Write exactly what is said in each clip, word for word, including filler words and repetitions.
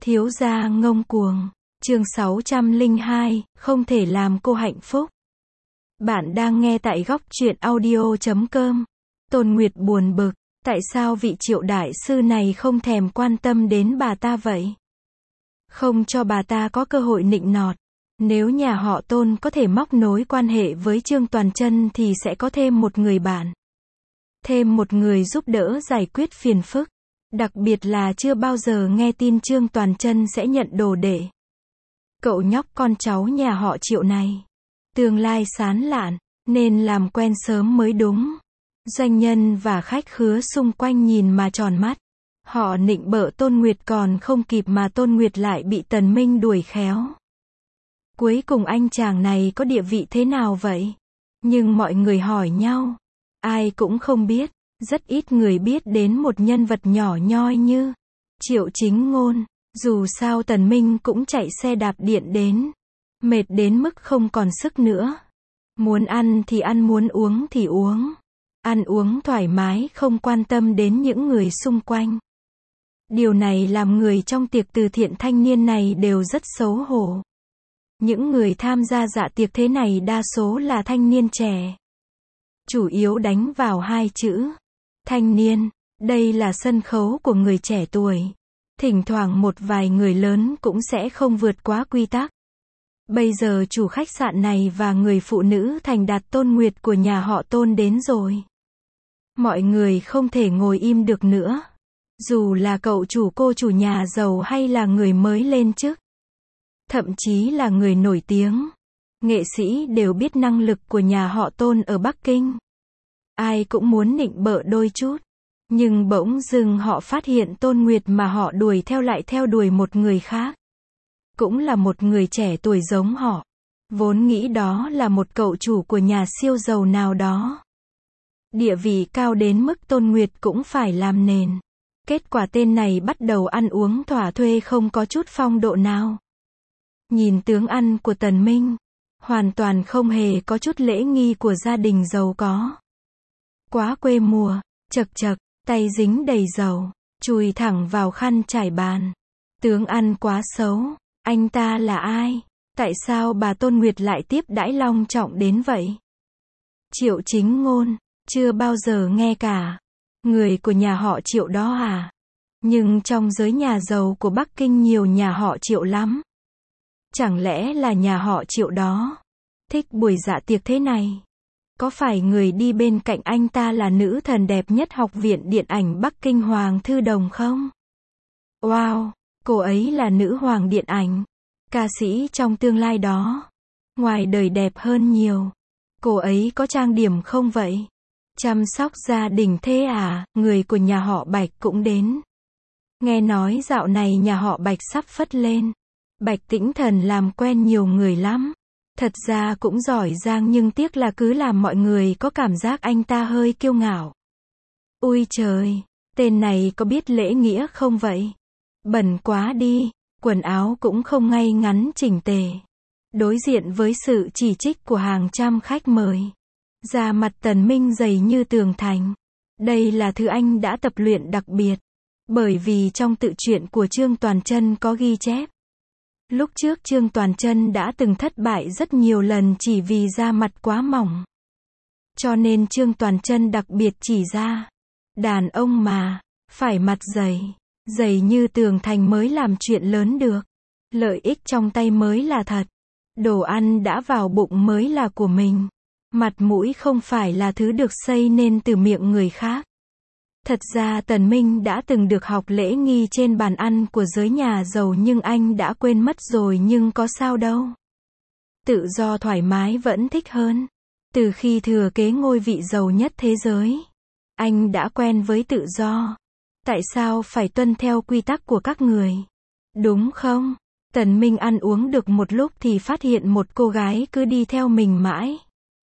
Thiếu gia ngông cuồng. Chương sáu trăm lẻ hai, không thể làm cô hạnh phúc. Bạn đang nghe tại góc truyện audio chấm com. Tôn Nguyệt buồn bực, tại sao vị Triệu đại sư này không thèm quan tâm đến bà ta vậy? Không cho bà ta có cơ hội nịnh nọt. Nếu nhà họ Tôn có thể móc nối quan hệ với Trương Toàn Chân thì sẽ có thêm một người bạn. Thêm một người giúp đỡ giải quyết phiền phức. Đặc biệt là chưa bao giờ nghe tin Trương Toàn Chân sẽ nhận đồ đệ. Cậu nhóc con cháu nhà họ Triệu này, tương lai sáng lạn, nên làm quen sớm mới đúng. Doanh nhân và khách khứa xung quanh nhìn mà tròn mắt. Họ nịnh bợ Tôn Nguyệt còn không kịp mà Tôn Nguyệt lại bị Tần Minh đuổi khéo. Cuối cùng anh chàng này có địa vị thế nào vậy? Nhưng mọi người hỏi nhau, ai cũng không biết. Rất ít người biết đến một nhân vật nhỏ nhoi như Triệu Chính Ngôn. Dù sao Tần Minh cũng chạy xe đạp điện đến, mệt đến mức không còn sức nữa. Muốn ăn thì ăn, muốn uống thì uống. Ăn uống thoải mái, không quan tâm đến những người xung quanh. Điều này làm người trong tiệc từ thiện thanh niên này đều rất xấu hổ. Những người tham gia dạ tiệc thế này đa số là thanh niên trẻ. Chủ yếu đánh vào hai chữ thanh niên. Đây là sân khấu của người trẻ tuổi. Thỉnh thoảng một vài người lớn cũng sẽ không vượt quá quy tắc. Bây giờ chủ khách sạn này và người phụ nữ thành đạt Tôn Nguyệt của nhà họ Tôn đến rồi. Mọi người không thể ngồi im được nữa. Dù là cậu chủ, cô chủ nhà giàu hay là người mới lên chức, thậm chí là người nổi tiếng, nghệ sĩ đều biết năng lực của nhà họ Tôn ở Bắc Kinh. Ai cũng muốn nịnh bợ đôi chút. Nhưng bỗng dưng họ phát hiện Tôn Nguyệt mà họ đuổi theo lại theo đuổi một người khác. Cũng là một người trẻ tuổi giống họ. Vốn nghĩ đó là một cậu chủ của nhà siêu giàu nào đó. Địa vị cao đến mức Tôn Nguyệt cũng phải làm nền. Kết quả tên này bắt đầu ăn uống thỏa thuê không có chút phong độ nào. Nhìn tướng ăn của Tần Minh, hoàn toàn không hề có chút lễ nghi của gia đình giàu có. Quá quê mùa, chật chật. Tay dính đầy dầu, chùi thẳng vào khăn trải bàn. Tướng ăn quá xấu. Anh ta là ai? Tại sao bà Tôn Nguyệt lại tiếp đãi long trọng đến vậy? Triệu Chính Ngôn, chưa bao giờ nghe cả. Người của nhà họ Triệu đó à? Nhưng trong giới nhà giàu của Bắc Kinh nhiều nhà họ Triệu lắm. Chẳng lẽ là nhà họ Triệu đó thích buổi dạ tiệc thế này? Có phải người đi bên cạnh anh ta là nữ thần đẹp nhất học viện điện ảnh Bắc Kinh Hoàng Thư Đồng không? Wow, cô ấy là nữ hoàng điện ảnh, ca sĩ trong tương lai đó. Ngoài đời đẹp hơn nhiều. Cô ấy có trang điểm không vậy? Chăm sóc gia đình thế à? Người của nhà họ Bạch cũng đến. Nghe nói dạo này nhà họ Bạch sắp phất lên. Bạch Tĩnh Thần làm quen nhiều người lắm. Thật ra cũng giỏi giang nhưng tiếc là cứ làm mọi người có cảm giác anh ta hơi kiêu ngạo. Ôi trời, tên này có biết lễ nghĩa không vậy? Bẩn quá đi, quần áo cũng không ngay ngắn chỉnh tề. Đối diện với sự chỉ trích của hàng trăm khách mời, da mặt Tần Minh dày như tường thành. Đây là thứ anh đã tập luyện đặc biệt. Bởi vì trong tự truyện của Trương Toàn Chân có ghi chép. Lúc trước Trương Toàn Chân đã từng thất bại rất nhiều lần chỉ vì da mặt quá mỏng. Cho nên Trương Toàn Chân đặc biệt chỉ ra, đàn ông mà, phải mặt dày, dày như tường thành mới làm chuyện lớn được. Lợi ích trong tay mới là thật. Đồ ăn đã vào bụng mới là của mình. Mặt mũi không phải là thứ được xây nên từ miệng người khác. Thật ra Tần Minh đã từng được học lễ nghi trên bàn ăn của giới nhà giàu nhưng anh đã quên mất rồi nhưng có sao đâu. Tự do thoải mái vẫn thích hơn. Từ khi thừa kế ngôi vị giàu nhất thế giới, anh đã quen với tự do. Tại sao phải tuân theo quy tắc của các người? Đúng không? Tần Minh ăn uống được một lúc thì phát hiện một cô gái cứ đi theo mình mãi.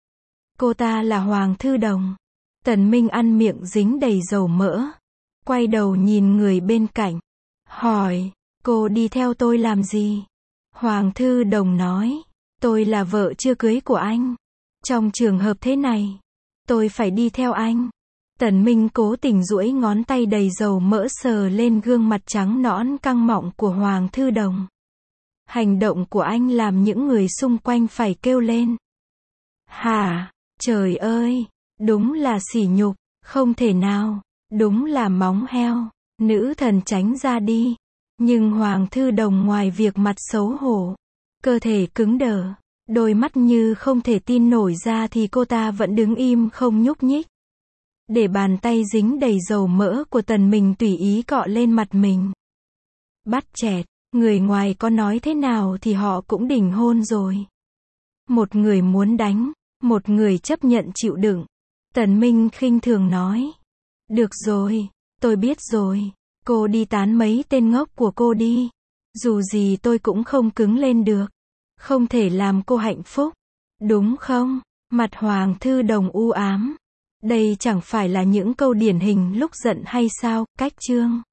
Cô ta là Hoàng Thư Đồng. Tần Minh ăn miệng dính đầy dầu mỡ. Quay đầu nhìn người bên cạnh. Hỏi, cô đi theo tôi làm gì? Hoàng Thư Đồng nói, tôi là vợ chưa cưới của anh. Trong trường hợp thế này, tôi phải đi theo anh. Tần Minh cố tình duỗi ngón tay đầy dầu mỡ sờ lên gương mặt trắng nõn căng mọng của Hoàng Thư Đồng. Hành động của anh làm những người xung quanh phải kêu lên. Hả? Trời ơi! Đúng là sỉ nhục, không thể nào, đúng là móng heo. Nữ thần tránh ra đi. Nhưng Hoàng Thư Đồng ngoài việc mặt xấu hổ, cơ thể cứng đờ, đôi mắt như không thể tin nổi ra thì cô ta vẫn đứng im không nhúc nhích. Để bàn tay dính đầy dầu mỡ của Tần Minh tùy ý cọ lên mặt mình. Bắt chẹt, người ngoài có nói thế nào thì họ cũng đỉnh hôn rồi. Một người muốn đánh, một người chấp nhận chịu đựng. Tần Minh khinh thường nói. Được rồi, tôi biết rồi. Cô đi tán mấy tên ngốc của cô đi. Dù gì tôi cũng không cứng lên được. Không thể làm cô hạnh phúc. Đúng không? Mặt Hoàng Thư Đồng u ám. Đây chẳng phải là những câu điển hình lúc giận hay sao? Cách chương